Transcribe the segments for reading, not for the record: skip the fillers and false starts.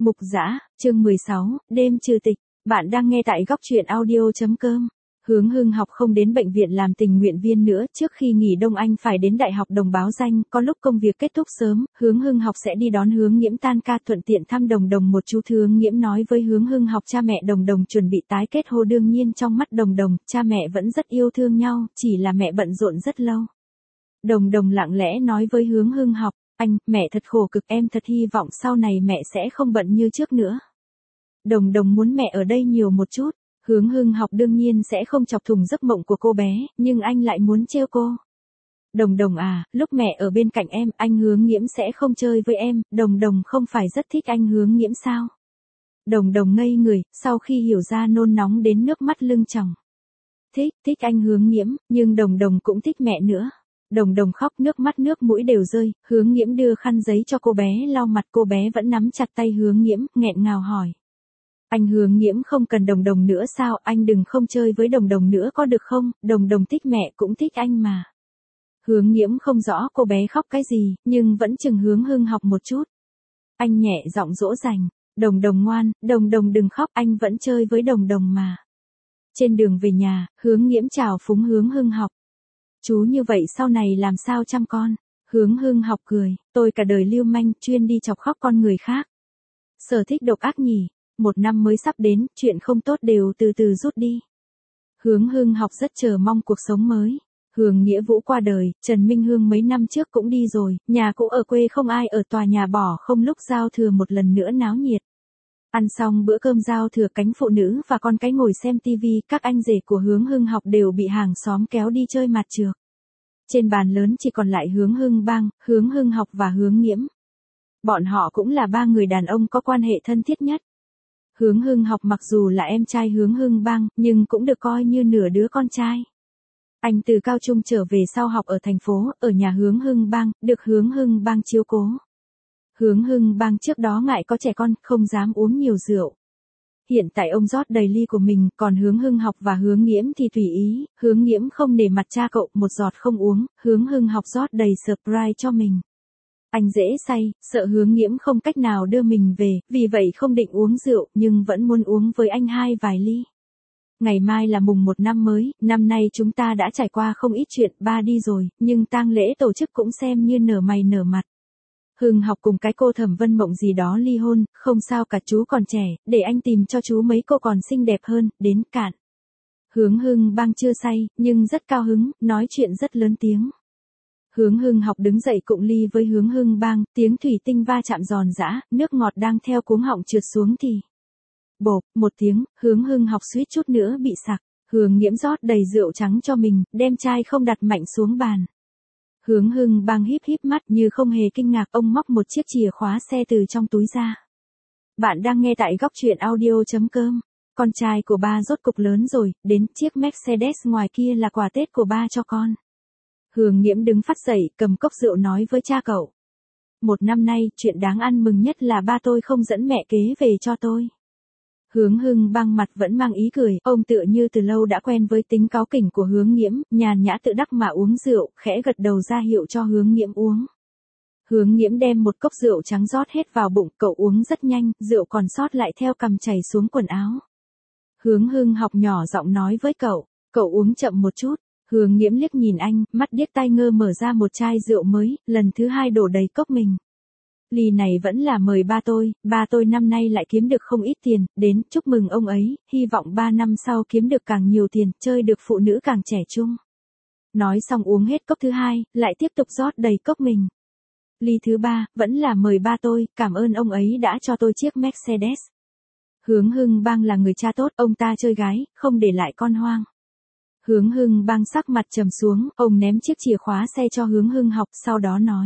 Mục Dã, chương 16, đêm trừ tịch. Bạn đang nghe tại góc truyện audio.com. Hướng Hưng học không đến bệnh viện làm tình nguyện viên nữa, trước khi nghỉ đông anh phải đến Đại học Đồng báo danh, có lúc công việc kết thúc sớm, Hướng Hưng học sẽ đi đón Hướng Nghiễm tan ca thuận tiện thăm Đồng Đồng một chút. Hướng Nghiễm nói với Hướng Hưng học cha mẹ Đồng Đồng chuẩn bị tái kết hôn, đương nhiên trong mắt Đồng Đồng, cha mẹ vẫn rất yêu thương nhau, chỉ là mẹ bận rộn rất lâu. Đồng Đồng lặng lẽ nói với Hướng Hưng học, anh, mẹ thật khổ cực, em thật hy vọng sau này mẹ sẽ không bận như trước nữa. Đồng Đồng muốn mẹ ở đây nhiều một chút. Hướng Hưng học đương nhiên sẽ không chọc thủng giấc mộng của cô bé, nhưng anh lại muốn trêu cô. Đồng Đồng à, lúc mẹ ở bên cạnh em, anh Hướng Nghiễm sẽ không chơi với em, Đồng Đồng không phải rất thích anh Hướng Nghiễm sao? Đồng Đồng ngây người, sau khi hiểu ra nôn nóng đến nước mắt lưng tròng. Thích anh Hướng Nghiễm, nhưng Đồng Đồng cũng thích mẹ nữa. Đồng Đồng khóc, nước mắt nước mũi đều rơi, Hướng Nghiễm đưa khăn giấy cho cô bé lau mặt, cô bé vẫn nắm chặt tay Hướng Nghiễm, nghẹn ngào hỏi. Anh Hướng Nghiễm không cần Đồng Đồng nữa sao, anh đừng không chơi với Đồng Đồng nữa có được không, Đồng Đồng thích mẹ cũng thích anh mà. Hướng Nghiễm không rõ cô bé khóc cái gì, nhưng vẫn chừng Hướng Hưng học một chút. Anh nhẹ giọng dỗ dành, Đồng Đồng ngoan, Đồng Đồng đừng khóc, anh vẫn chơi với Đồng Đồng mà. Trên đường về nhà, Hướng Nghiễm chào phúng Hướng Hưng học. Chú như vậy sau này làm sao chăm con? Hướng Hưng học cười, tôi cả đời lưu manh, chuyên đi chọc khóc con người khác. Sở thích độc ác nhỉ, một năm mới sắp đến, chuyện không tốt đều từ từ rút đi. Hướng Hưng học rất chờ mong cuộc sống mới. Hướng Nghĩa Vũ qua đời, Trần Minh Hương mấy năm trước cũng đi rồi, nhà cũ ở quê không ai ở, tòa nhà bỏ không, lúc giao thừa một lần nữa náo nhiệt. Ăn xong bữa cơm giao thừa, cánh phụ nữ và con cái ngồi xem tivi, các anh rể của Hướng Hưng học đều bị hàng xóm kéo đi chơi mặt trược. Trên bàn lớn chỉ còn lại Hướng Hưng Bang, Hướng Hưng học và Hướng Nghiễm. Bọn họ cũng là ba người đàn ông có quan hệ thân thiết nhất. Hướng Hưng học mặc dù là em trai Hướng Hưng Bang, nhưng cũng được coi như nửa đứa con trai. Anh từ cao trung trở về sau học ở thành phố, ở nhà Hướng Hưng Bang, được Hướng Hưng Bang chiếu cố. Hướng Hưng Bang trước đó ngại có trẻ con, không dám uống nhiều rượu. Hiện tại ông rót đầy ly của mình, còn Hướng Hưng học và Hướng Nghiễm thì tùy ý, Hướng Nghiễm không nể mặt cha cậu, một giọt không uống, Hướng Hưng học rót đầy Sprite cho mình. Anh dễ say, sợ Hướng Nghiễm không cách nào đưa mình về, vì vậy không định uống rượu, nhưng vẫn muốn uống với anh vài ly. Ngày mai là mùng 1 năm mới, năm nay chúng ta đã trải qua không ít chuyện, ba đi rồi, nhưng tang lễ tổ chức cũng xem như nở mày nở mặt. Hưng học cùng cái cô Thẩm Vân Mộng gì đó ly hôn, không sao cả, chú còn trẻ, để anh tìm cho chú mấy cô còn xinh đẹp hơn, đến cạn. Hướng Hưng Bang chưa say, nhưng rất cao hứng, nói chuyện rất lớn tiếng. Hướng Hưng học đứng dậy cụng ly với Hướng Hưng Bang, tiếng thủy tinh va chạm giòn giã, nước ngọt đang theo cuống họng trượt xuống thì. Bộp, một tiếng, Hướng Hưng học suýt chút nữa bị sặc. Hướng Nghiễm rót đầy rượu trắng cho mình, đem chai không đặt mạnh xuống bàn. Hướng Hưng Bang híp híp mắt như không hề kinh ngạc, ông móc một chiếc chìa khóa xe từ trong túi ra. Bạn đang nghe tại góc truyện audio.com. Con trai của ba rốt cục lớn rồi, đến chiếc Mercedes ngoài kia là quà Tết của ba cho con. Hướng Nghiễm đứng phắt dậy, cầm cốc rượu nói với cha cậu. Một năm nay, chuyện đáng ăn mừng nhất là ba tôi không dẫn mẹ kế về cho tôi. Hướng Hưng Bang mặt vẫn mang ý cười, ông tựa như từ lâu đã quen với tính cáu kỉnh của Hướng Nghiễm, nhàn nhã tự đắc mà uống rượu, khẽ gật đầu ra hiệu cho Hướng Nghiễm uống. Hướng Nghiễm đem một cốc rượu trắng rót hết vào bụng, cậu uống rất nhanh, rượu còn sót lại theo cằm chảy xuống quần áo. Hướng Hưng học nhỏ giọng nói với cậu uống chậm một chút. Hướng Nghiễm liếc nhìn anh, mắt điếc tai ngơ mở ra một chai rượu mới, lần thứ hai đổ đầy cốc mình. Ly này vẫn là mời ba tôi năm nay lại kiếm được không ít tiền, đến chúc mừng ông ấy, hy vọng 3 năm sau kiếm được càng nhiều tiền, chơi được phụ nữ càng trẻ trung. Nói xong uống hết cốc thứ hai, lại tiếp tục rót đầy cốc mình. Ly thứ ba, vẫn là mời ba tôi, cảm ơn ông ấy đã cho tôi chiếc Mercedes. Hướng Hưng Bang là người cha tốt, ông ta chơi gái, không để lại con hoang. Hướng Hưng Bang sắc mặt trầm xuống, ông ném chiếc chìa khóa xe cho Hướng Hưng học, sau đó nói.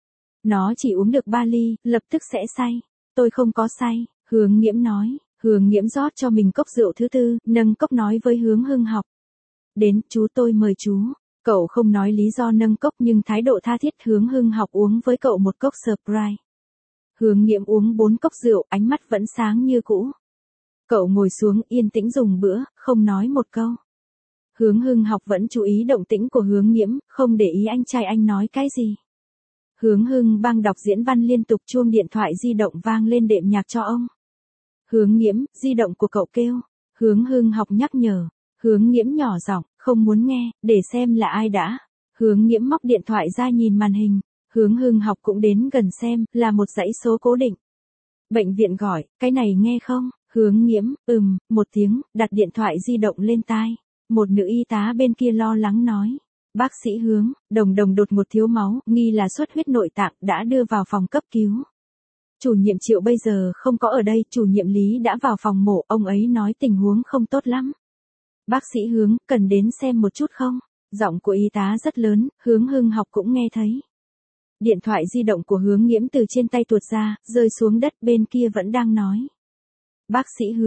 Nó chỉ uống được 3 ly, lập tức sẽ say. Tôi không có say, Hướng Nghiễm nói. Hướng Nghiễm rót cho mình cốc rượu thứ tư, nâng cốc nói với Hướng Hưng học. Đến, chú tôi mời chú. Cậu không nói lý do nâng cốc nhưng thái độ tha thiết. Hướng Hưng học uống với cậu một cốc Sprite. Hướng Nghiễm uống 4 cốc rượu, ánh mắt vẫn sáng như cũ. Cậu ngồi xuống yên tĩnh dùng bữa, không nói một câu. Hướng Hưng học vẫn chú ý động tĩnh của Hướng Nghiễm, không để ý anh trai anh nói cái gì. Hướng Hưng Bang đọc diễn văn liên tục, chuông điện thoại di động vang lên đệm nhạc cho ông. Hướng Nghiễm, di động của cậu kêu. Hướng Hưng Học nhắc nhở. Hướng Nghiễm nhỏ giọng, không muốn nghe, để xem là ai đã. Hướng Nghiễm móc điện thoại ra nhìn màn hình. Hướng Hưng Học cũng đến gần xem, là một dãy số cố định. Bệnh viện gọi, cái này nghe không? Hướng Nghiễm, một tiếng, đặt điện thoại di động lên tai. Một nữ y tá bên kia lo lắng nói. Bác sĩ Hướng, Đồng Đồng đột ngột thiếu máu, nghi là xuất huyết nội tạng, đã đưa vào phòng cấp cứu. Chủ nhiệm Triệu bây giờ không có ở đây, chủ nhiệm Lý đã vào phòng mổ, ông ấy nói tình huống không tốt lắm. Bác sĩ Hướng, cần đến xem một chút không? Giọng của y tá rất lớn, Hướng Hưng Học cũng nghe thấy. Điện thoại di động của Hướng Nghiễm từ trên tay tuột ra, rơi xuống đất, bên kia vẫn đang nói. Bác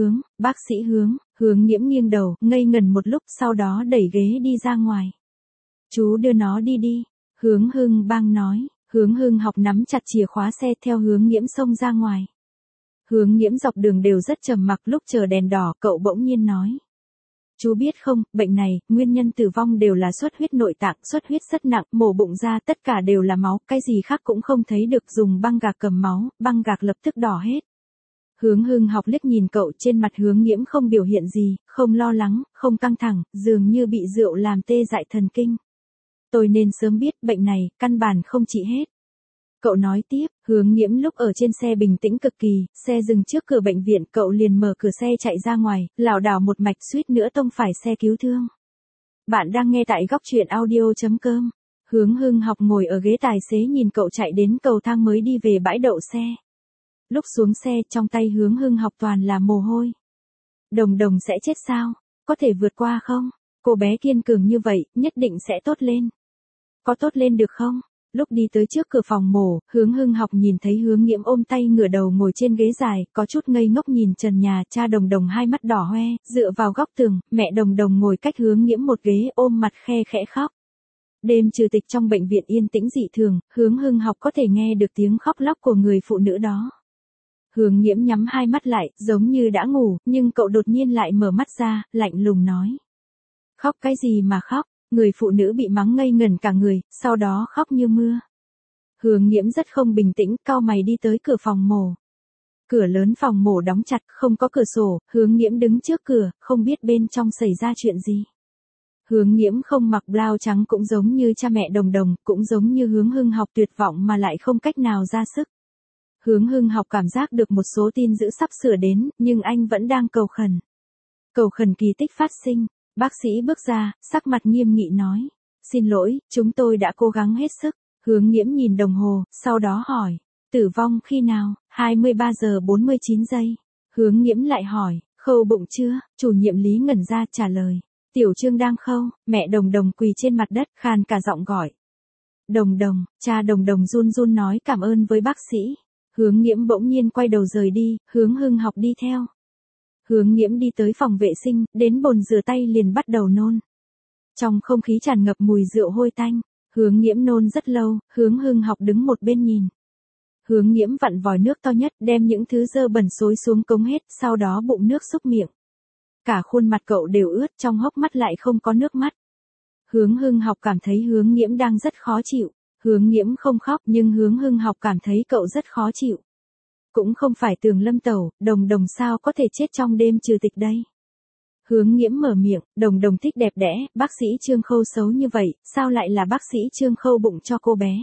sĩ Hướng, Hướng Nghiễm nghiêng đầu, ngây ngần một lúc, sau đó đẩy ghế đi ra ngoài. Chú đưa nó đi. Hướng Hưng Bang nói. Hướng Hưng Học nắm chặt chìa khóa xe theo Hướng Nghiễm xông ra ngoài. Hướng Nghiễm dọc đường đều rất trầm mặc, lúc chờ đèn đỏ cậu bỗng nhiên nói. Chú biết không, bệnh này, nguyên nhân tử vong đều là xuất huyết nội tạng, xuất huyết rất nặng, mổ bụng ra tất cả đều là máu, cái gì khác cũng không thấy được, dùng băng gạc cầm máu, băng gạc lập tức đỏ hết. Hướng Hưng Học liếc nhìn cậu, trên mặt Hướng Nghiễm không biểu hiện gì, không lo lắng, không căng thẳng, dường như bị rượu làm tê dại thần kinh. Tôi nên sớm biết, bệnh này, căn bản không trị hết. Cậu nói tiếp, Hướng Nghiễm lúc ở trên xe bình tĩnh cực kỳ, xe dừng trước cửa bệnh viện, cậu liền mở cửa xe chạy ra ngoài, lảo đảo một mạch suýt nữa tông phải xe cứu thương. Bạn đang nghe tại góc truyện audio.com. Hướng Hưng Học ngồi ở ghế tài xế nhìn cậu chạy đến cầu thang mới đi về bãi đậu xe. Lúc xuống xe, trong tay Hướng Hưng Học toàn là mồ hôi. Đồng Đồng sẽ chết sao? Có thể vượt qua không? Cô bé kiên cường như vậy, nhất định sẽ tốt lên. Có tốt lên được không? Lúc đi tới trước cửa phòng mổ, Hướng Hưng Học nhìn thấy Hướng Nghiễm ôm tay ngửa đầu ngồi trên ghế dài, có chút ngây ngốc nhìn trần nhà, cha Đồng Đồng hai mắt đỏ hoe, dựa vào góc tường, mẹ Đồng Đồng ngồi cách Hướng Nghiễm một ghế ôm mặt khe khẽ khóc. Đêm trừ tịch trong bệnh viện yên tĩnh dị thường, Hướng Hưng Học có thể nghe được tiếng khóc lóc của người phụ nữ đó. Hướng Nghiễm nhắm hai mắt lại, giống như đã ngủ, nhưng cậu đột nhiên lại mở mắt ra, lạnh lùng nói. Khóc cái gì mà khóc? Người phụ nữ bị mắng ngây ngẩn cả người, sau đó khóc như mưa. Hướng Nghiễm rất không bình tĩnh, cau mày đi tới cửa phòng mổ. Cửa lớn phòng mổ đóng chặt, không có cửa sổ, Hướng Nghiễm đứng trước cửa, không biết bên trong xảy ra chuyện gì. Hướng Nghiễm không mặc blau trắng, cũng giống như cha mẹ Đồng Đồng, cũng giống như Hướng Hưng Học, tuyệt vọng mà lại không cách nào ra sức. Hướng Hưng Học cảm giác được một số tin dữ sắp sửa đến, nhưng anh vẫn đang cầu khẩn. Cầu khẩn kỳ tích phát sinh. Bác sĩ bước ra, sắc mặt nghiêm nghị nói. Xin lỗi, chúng tôi đã cố gắng hết sức. Hướng Nghiễm nhìn đồng hồ, sau đó hỏi. Tử vong khi nào? 23 giờ 49 giây. Hướng Nghiễm lại hỏi. Khâu bụng chưa? Chủ nhiệm Lý ngẩn ra trả lời. Tiểu Trương đang khâu. Mẹ Đồng Đồng quỳ trên mặt đất, khàn cả giọng gọi. Đồng Đồng, cha Đồng Đồng run run nói cảm ơn với bác sĩ. Hướng Nghiễm bỗng nhiên quay đầu rời đi, Hướng Hưng Học đi theo. Hướng Nghiễm đi tới phòng vệ sinh, đến bồn rửa tay liền bắt đầu nôn. Trong không khí tràn ngập mùi rượu hôi tanh, Hướng Nghiễm nôn rất lâu, Hướng Hưng Học đứng một bên nhìn. Hướng Nghiễm vặn vòi nước to nhất, đem những thứ dơ bẩn xối xuống cống hết, sau đó bụng nước xúc miệng. Cả khuôn mặt cậu đều ướt, trong hốc mắt lại không có nước mắt. Hướng Hưng Học cảm thấy Hướng Nghiễm đang rất khó chịu. Hướng Nghiễm không khóc, nhưng Hướng Hưng Học cảm thấy cậu rất khó chịu. Cũng không phải Tường Lâm tẩu, Đồng Đồng sao có thể chết trong đêm trừ tịch đây. Hướng Nghiễm mở miệng, Đồng Đồng thích đẹp đẽ, bác sĩ Trương Khâu xấu như vậy, sao lại là bác sĩ Trương Khâu bụng cho cô bé.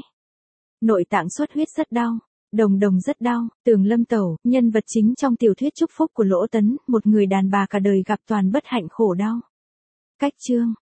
Nội tạng xuất huyết rất đau, Đồng Đồng rất đau. Tường Lâm tẩu, nhân vật chính trong tiểu thuyết Chúc Phúc của Lỗ Tấn, một người đàn bà cả đời gặp toàn bất hạnh khổ đau. Cách chương